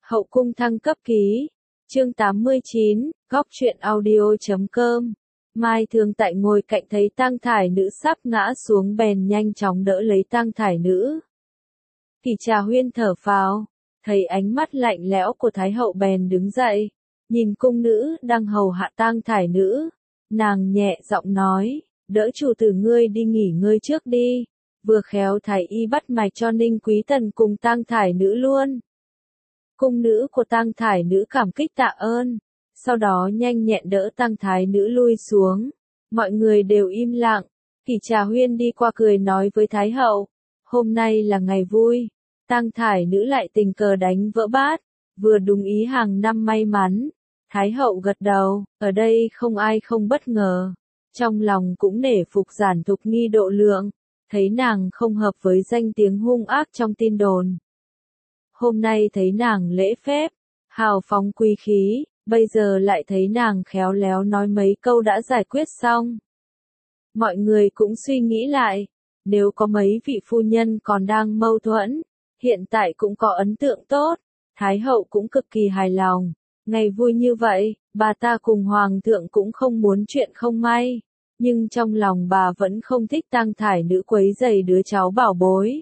Hậu cung thăng cấp ký. Chương 89, góc truyện audio.com. Mai Thương Tại ngồi cạnh thấy tang thải nữ sắp ngã xuống bèn nhanh chóng đỡ lấy tang thải nữ. Kỷ Trà Huyên thở phào, thấy ánh mắt lạnh lẽo của Thái hậu bèn đứng dậy, nhìn cung nữ đang hầu hạ tang thải nữ, nàng nhẹ giọng nói, đỡ chủ tử ngươi đi nghỉ ngơi trước đi, vừa khéo Thái y bắt mạch cho Ninh Quý Tần cùng tang thải nữ luôn. Cung nữ của tang thải nữ cảm kích tạ ơn, sau đó nhanh nhẹn đỡ tang thải nữ lui xuống. Mọi người đều im lặng, Kỷ Trà Huyên đi qua cười nói với Thái hậu, hôm nay là ngày vui, tang thải nữ lại tình cờ đánh vỡ bát, vừa đúng ý hàng năm may mắn. Thái hậu gật đầu, ở đây không ai không bất ngờ, trong lòng cũng nể phục Giản Thục Nghi độ lượng, thấy nàng không hợp với danh tiếng hung ác trong tin đồn. Hôm nay thấy nàng lễ phép, hào phóng quý khí, bây giờ lại thấy nàng khéo léo nói mấy câu đã giải quyết xong. Mọi người cũng suy nghĩ lại, nếu có mấy vị phu nhân còn đang mâu thuẫn, hiện tại cũng có ấn tượng tốt, Thái hậu cũng cực kỳ hài lòng. Ngày vui như vậy, bà ta cùng Hoàng thượng cũng không muốn chuyện không may, nhưng trong lòng bà vẫn không thích tang thải nữ quấy rầy đứa cháu bảo bối.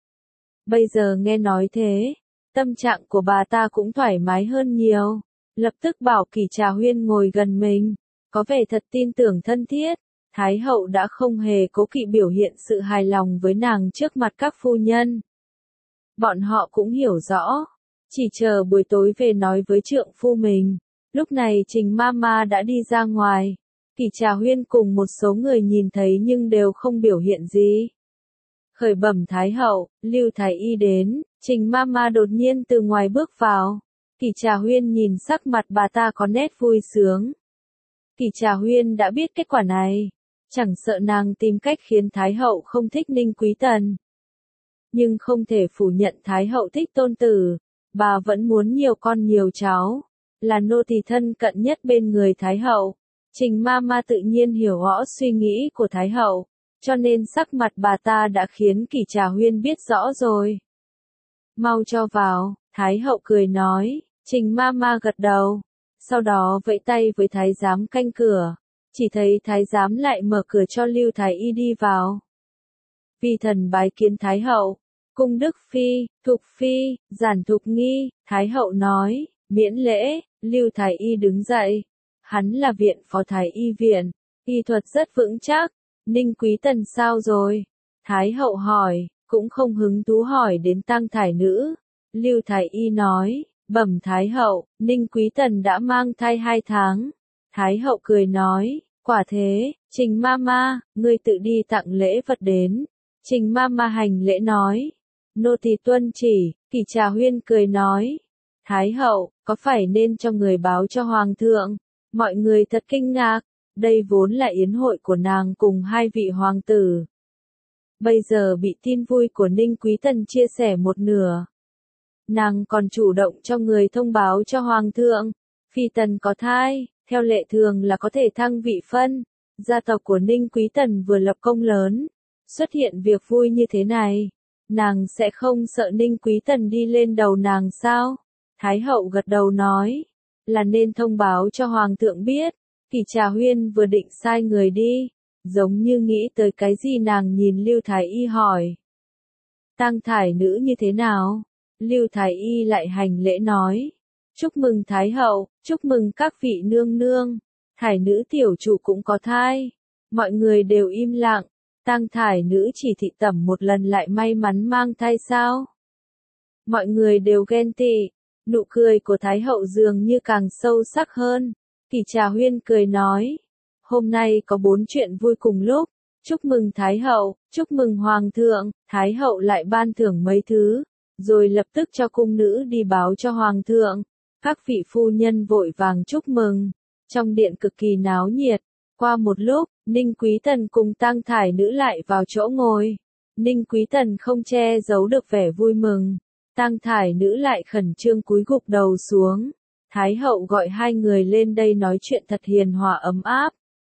Bây giờ nghe nói thế, tâm trạng của bà ta cũng thoải mái hơn nhiều, lập tức bảo Kỷ Trà Huyên ngồi gần mình, có vẻ thật tin tưởng thân thiết. Thái hậu đã không hề cố kỵ biểu hiện sự hài lòng với nàng trước mặt các phu nhân. Bọn họ cũng hiểu rõ, chỉ chờ buổi tối về nói với trượng phu mình. Lúc này Trình Mama đã đi ra ngoài, Kỷ Trà Huyên cùng một số người nhìn thấy nhưng đều không biểu hiện gì. Khởi bẩm Thái hậu, Lưu Thái y đến, Trình Mama đột nhiên từ ngoài bước vào. Kỷ Trà Huyên nhìn sắc mặt bà ta có nét vui sướng. Kỷ Trà Huyên đã biết kết quả này, chẳng sợ nàng tìm cách khiến Thái hậu không thích Ninh Quý Tần. Nhưng không thể phủ nhận Thái hậu thích tôn tử, bà vẫn muốn nhiều con nhiều cháu, là nô tỳ thân cận nhất bên người Thái hậu. Trình Mama tự nhiên hiểu rõ suy nghĩ của Thái hậu, cho nên sắc mặt bà ta đã khiến Kỷ Trà Huyên biết rõ rồi. Mau cho vào, Thái hậu cười nói. Trình Mama gật đầu, sau đó vẫy tay với thái giám canh cửa, chỉ thấy thái giám lại mở cửa cho Lưu Thái y đi vào. Vi thần bái kiến Thái hậu, cung Đức Phi, Thục Phi, Giản Thục Nghi. Thái hậu nói, miễn lễ. Lưu Thái y đứng dậy, hắn là viện phó Thái y viện, y thuật rất vững chắc. Ninh Quý Tần sao rồi? Thái hậu hỏi, cũng không hứng thú hỏi đến tang thải nữ. Lưu Thái y nói, bẩm Thái hậu, Ninh Quý Tần đã mang thai 2 tháng. Thái hậu cười nói, quả thế, Trình Mama, ngươi tự đi tặng lễ vật đến. Trình Mama hành lễ nói, nô tỳ tuân chỉ. Kỷ Trà Huyên cười nói, Thái hậu, có phải nên cho người báo cho Hoàng thượng? Mọi người thật kinh ngạc, đây vốn là yến hội của nàng cùng 2 vị hoàng tử. Bây giờ bị tin vui của Ninh Quý Tần chia sẻ một nửa. Nàng còn chủ động cho người thông báo cho Hoàng thượng, Phi Tần có thai, theo lệ thường là có thể thăng vị phân. Gia tộc của Ninh Quý Tần vừa lập công lớn, xuất hiện việc vui như thế này, nàng sẽ không sợ Ninh Quý Tần đi lên đầu nàng sao? Thái hậu gật đầu nói, là nên thông báo cho Hoàng thượng biết. Kỷ Trà Huyên vừa định sai người đi, giống như nghĩ tới cái gì nàng nhìn Lưu Thái y hỏi. Tang thải nữ như thế nào? Lưu Thái y lại hành lễ nói, chúc mừng Thái hậu, chúc mừng các vị nương nương, thải nữ tiểu chủ cũng có thai. Mọi người đều im lặng, tang thải nữ chỉ thị tẩm một lần lại may mắn mang thai sao? Mọi người đều ghen tị, nụ cười của Thái hậu dường như càng sâu sắc hơn. Kỷ Trà Huyên cười nói, hôm nay có 4 chuyện vui cùng lúc, chúc mừng Thái hậu, chúc mừng Hoàng thượng. Thái hậu lại ban thưởng mấy thứ, rồi lập tức cho cung nữ đi báo cho Hoàng thượng. Các vị phu nhân vội vàng chúc mừng, trong điện cực kỳ náo nhiệt. Qua một lúc, Ninh Quý Tần cùng tang thải nữ lại vào chỗ ngồi. Ninh Quý Tần không che giấu được vẻ vui mừng, tang thải nữ lại khẩn trương cúi gục đầu xuống. Thái hậu gọi 2 người lên đây nói chuyện thật hiền hòa ấm áp.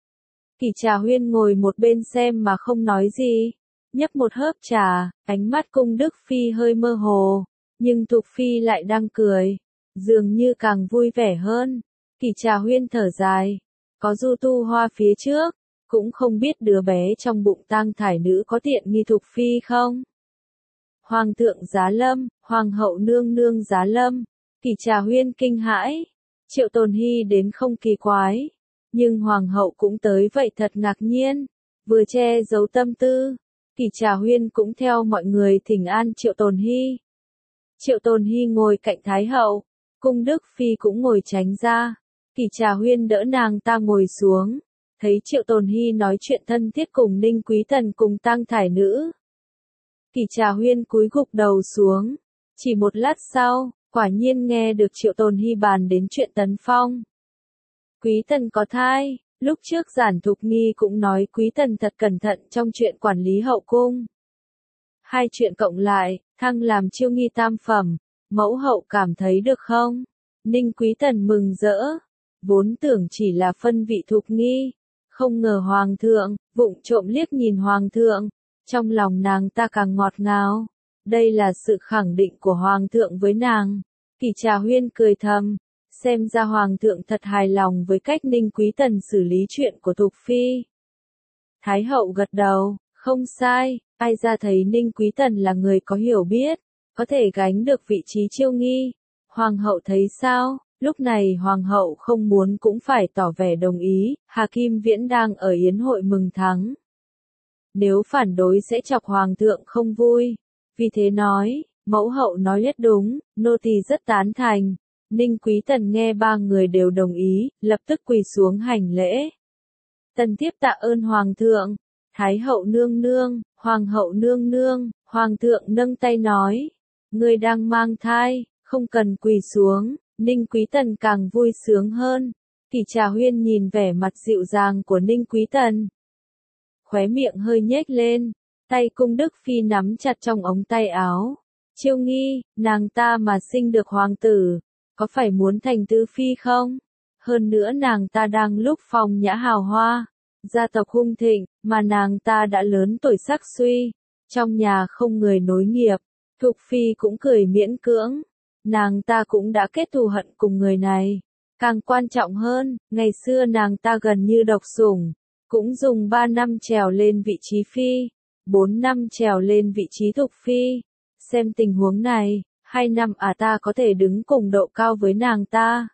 Kỷ Trà Huyên ngồi một bên xem mà không nói gì, nhấp một hớp trà, ánh mắt cung Đức Phi hơi mơ hồ, nhưng Thục Phi lại đang cười. dường như càng vui vẻ hơn. Kỷ Trà Huyên thở dài, có Du Tu Hoa phía trước, cũng không biết đứa bé trong bụng tang thải nữ có tiện nghi Thục Phi không. Hoàng thượng giá lâm, Hoàng hậu nương nương giá lâm, Kỷ Trà Huyên kinh hãi, Triệu Tồn Hy đến không kỳ quái, nhưng Hoàng hậu cũng tới vậy thật ngạc nhiên, vừa che giấu tâm tư, Kỷ Trà Huyên cũng theo mọi người thỉnh an Triệu Tồn Hy. Triệu Tồn Hy ngồi cạnh Thái hậu, Cung Đức Phi cũng ngồi tránh ra, Kỷ Trà Huyên đỡ nàng ta ngồi xuống, thấy Triệu Tồn Hy nói chuyện thân thiết cùng Ninh Quý Tần cùng tang thải nữ. Kỷ Trà Huyên cúi gục đầu xuống, chỉ một lát sau, quả nhiên nghe được Triệu Tồn Hy bàn đến chuyện Tấn Phong. Quý Tần có thai, lúc trước Giản Thục Nghi cũng nói Quý Tần thật cẩn thận trong chuyện quản lý hậu cung. Hai chuyện cộng lại, thăng làm chiêu nghi tam phẩm, mẫu hậu cảm thấy được không? Ninh Quý Tần mừng rỡ, vốn tưởng chỉ là phân vị Thục Nghi, không ngờ Hoàng thượng, vụng trộm liếc nhìn Hoàng thượng, trong lòng nàng ta càng ngọt ngào. Đây là sự khẳng định của Hoàng thượng với nàng. Kỷ Trà Huyên cười thầm, xem ra Hoàng thượng thật hài lòng với cách Ninh Quý Tần xử lý chuyện của Thục Phi. Thái hậu gật đầu, không sai, ai ra thấy Ninh Quý Tần là người có hiểu biết, có thể gánh được vị trí chiêu nghi. Hoàng hậu thấy sao? Lúc này Hoàng hậu không muốn cũng phải tỏ vẻ đồng ý, Hà Kim Viễn đang ở yến hội mừng thắng. Nếu phản đối sẽ chọc Hoàng thượng không vui. Vì thế nói, mẫu hậu nói rất đúng, nô tỳ rất tán thành. Ninh Quý Tần nghe ba người đều đồng ý, lập tức quỳ xuống hành lễ. Tần tiếp tạ ơn Hoàng thượng, Thái hậu nương nương, Hoàng hậu nương nương, Hoàng thượng nâng tay nói, người đang mang thai, không cần quỳ xuống. Ninh Quý Tần càng vui sướng hơn. Kỷ Trà Huyên nhìn vẻ mặt dịu dàng của Ninh Quý Tần, khóe miệng hơi nhếch lên, tay Cung Đức Phi nắm chặt trong ống tay áo. Chiêu nghi, nàng ta mà sinh được hoàng tử, có phải muốn thành tứ phi không? Hơn nữa nàng ta đang lúc phong nhã hào hoa, gia tộc hung thịnh, mà nàng ta đã lớn tuổi sắc suy, trong nhà không người nối nghiệp. Thục Phi cũng cười miễn cưỡng, nàng ta cũng đã kết thù hận cùng người này. Càng quan trọng hơn, ngày xưa nàng ta gần như độc sủng, cũng dùng 3 năm trèo lên vị trí phi, 4 năm trèo lên vị trí Thục Phi. Xem tình huống này, 2 năm ta có thể đứng cùng độ cao với nàng ta.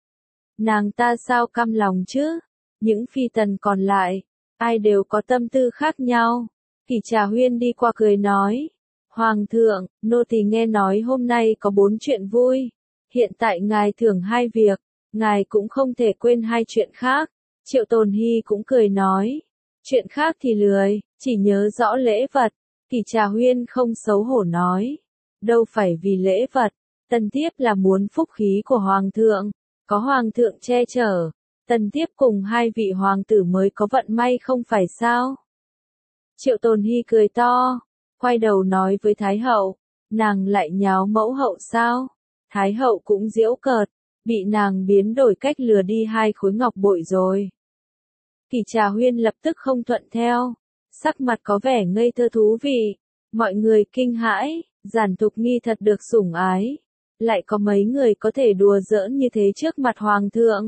Nàng ta sao cam lòng chứ? Những phi tần còn lại, ai đều có tâm tư khác nhau. Kỷ Trà Huyên đi qua cười nói, Hoàng thượng, nô tỳ nghe nói hôm nay có 4 chuyện vui. Hiện tại ngài thưởng 2 việc, ngài cũng không thể quên 2 chuyện khác. Triệu Tồn Hy cũng cười nói, chuyện khác thì lười, chỉ nhớ rõ lễ vật. Kỷ Trà Huyên không xấu hổ nói, đâu phải vì lễ vật, Tần Tiếp là muốn phúc khí của Hoàng thượng, có Hoàng thượng che chở, Tần Tiếp cùng 2 vị hoàng tử mới có vận may không phải sao? Triệu Tồn Hy cười to, quay đầu nói với Thái hậu, nàng lại nháo mẫu hậu sao? Thái hậu cũng giễu cợt, bị nàng biến đổi cách lừa đi 2 khối ngọc bội rồi. Kỷ Trà Huyên lập tức không thuận theo, sắc mặt có vẻ ngây thơ thú vị, mọi người kinh hãi, Giản Thục Nghi thật được sủng ái, lại có mấy người có thể đùa giỡn như thế trước mặt Hoàng thượng.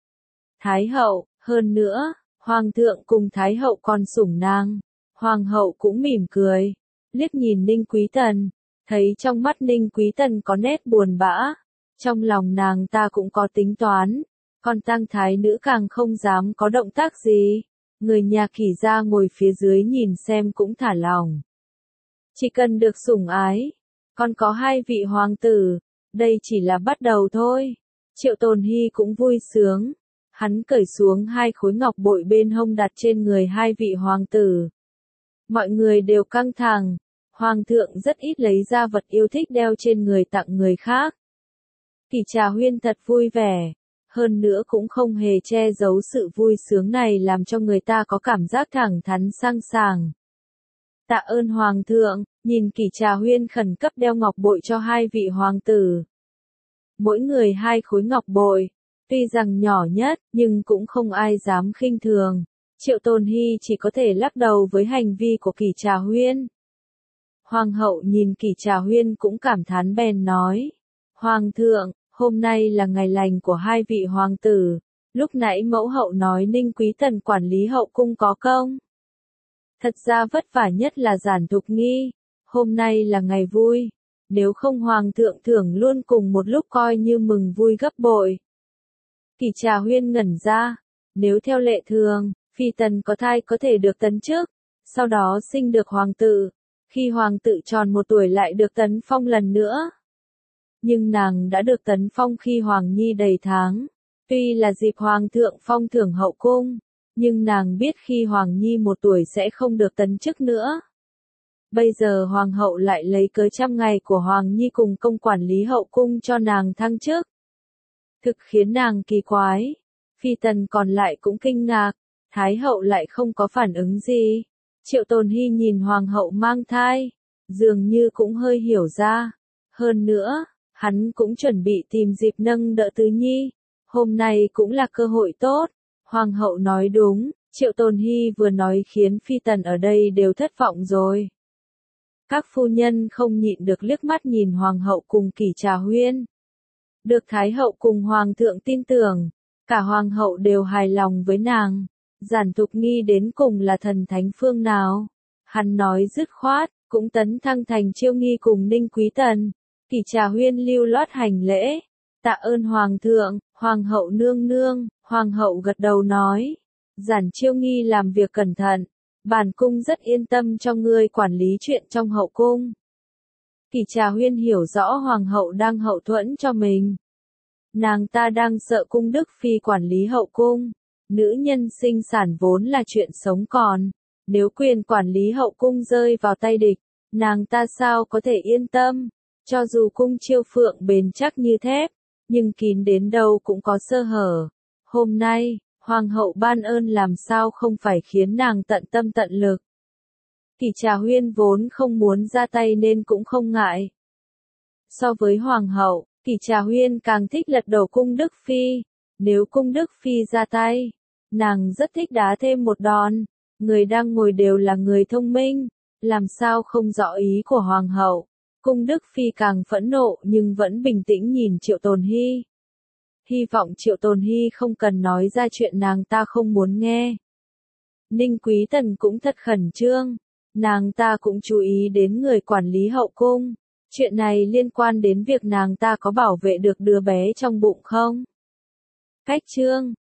Thái hậu, hơn nữa, Hoàng thượng cùng Thái hậu còn sủng nàng. Hoàng hậu cũng mỉm cười, liếc nhìn Ninh Quý Tần, thấy trong mắt Ninh Quý Tần có nét buồn bã, trong lòng nàng ta cũng có tính toán, còn tang thái nữ càng không dám có động tác gì. Người nhà Kỷ gia ngồi phía dưới nhìn xem cũng thả lòng. Chỉ cần được sủng ái, còn có 2 vị hoàng tử, đây chỉ là bắt đầu thôi. Triệu Tồn Hy cũng vui sướng, hắn cởi xuống 2 khối ngọc bội bên hông đặt trên người 2 vị hoàng tử. Mọi người đều căng thẳng, Hoàng thượng rất ít lấy ra vật yêu thích đeo trên người tặng người khác. Kỷ Trà Huyên thật vui vẻ, hơn nữa cũng không hề che giấu sự vui sướng này làm cho người ta có cảm giác thẳng thắn sang sảng. Tạ ơn Hoàng thượng, nhìn Kỷ Trà Huyên khẩn cấp đeo ngọc bội cho 2 vị hoàng tử. Mỗi người 2 khối ngọc bội, tuy rằng nhỏ nhất, nhưng cũng không ai dám khinh thường. Triệu Tồn Hy chỉ có thể lắc đầu với hành vi của Kỷ Trà Huyên. Hoàng hậu nhìn Kỷ Trà Huyên cũng cảm thán bèn nói, Hôm nay là ngày lành của hai vị hoàng tử, lúc nãy mẫu hậu nói Ninh Quý Tần quản lý hậu cung có công. Thật ra vất vả nhất là Giản Thục Nghi, hôm nay là ngày vui, nếu không hoàng thượng thưởng luôn cùng một lúc coi như mừng vui gấp bội. Kỷ Trà Huyên ngẩn ra, nếu theo lệ thường, phi tần có thai có thể được tấn chức, sau đó sinh được hoàng tử, khi hoàng tử tròn 1 tuổi lại được tấn phong lần nữa. Nhưng nàng đã được tấn phong khi Hoàng Nhi đầy tháng, tuy là dịp hoàng thượng phong thưởng hậu cung, nhưng nàng biết khi Hoàng Nhi 1 tuổi sẽ không được tấn chức nữa. Bây giờ hoàng hậu lại lấy cớ 100 ngày của Hoàng Nhi cùng công quản lý hậu cung cho nàng thăng chức. Thực khiến nàng kỳ quái, phi tần còn lại cũng kinh ngạc, thái hậu lại không có phản ứng gì. Triệu Tồn Hy nhìn hoàng hậu mang thai, dường như cũng hơi hiểu ra. Hơn nữa, hắn cũng chuẩn bị tìm dịp nâng đỡ Tứ Nhi, hôm nay cũng là cơ hội tốt. Hoàng hậu nói đúng, Triệu Tồn Hy vừa nói khiến phi tần ở đây đều thất vọng rồi. Các phu nhân không nhịn được liếc mắt nhìn hoàng hậu cùng Kỷ Trà Huyên. Được thái hậu cùng hoàng thượng tin tưởng, cả hoàng hậu đều hài lòng với nàng. Giản Thục Nghi đến cùng là thần thánh phương nào? Hắn nói dứt khoát, cũng tấn thăng thành Chiêu Nghi cùng Ninh Quý Tần. Kỷ Trà Huyên lưu loát hành lễ, tạ ơn hoàng thượng, hoàng hậu nương nương. Hoàng hậu gật đầu nói, Giản Chiêu Nghi làm việc cẩn thận, bản cung rất yên tâm cho ngươi quản lý chuyện trong hậu cung. Kỷ Trà Huyên hiểu rõ hoàng hậu đang hậu thuẫn cho mình. Nàng ta đang sợ cung đức phi quản lý hậu cung. Nữ nhân sinh sản vốn là chuyện sống còn, nếu quyền quản lý hậu cung rơi vào tay địch, nàng ta sao có thể yên tâm. Cho dù cung Chiêu Phượng bền chắc như thép, nhưng kín đến đâu cũng có sơ hở. Hôm nay, hoàng hậu ban ơn làm sao không phải khiến nàng tận tâm tận lực. Kỷ Trà Huyên vốn không muốn ra tay nên cũng không ngại. So với hoàng hậu, Kỷ Trà Huyên càng thích lật đổ cung đức phi. Nếu cung đức phi ra tay, nàng rất thích đá thêm một đòn. Người đang ngồi đều là người thông minh, làm sao không rõ ý của hoàng hậu. Cung đức phi càng phẫn nộ nhưng vẫn bình tĩnh nhìn Triệu Tồn Hy. Hy vọng Triệu Tồn Hy không cần nói ra chuyện nàng ta không muốn nghe. Ninh Quý Tần cũng thật khẩn trương, nàng ta cũng chú ý đến người quản lý hậu cung. Chuyện này liên quan đến việc nàng ta có bảo vệ được đứa bé trong bụng không? Cách chương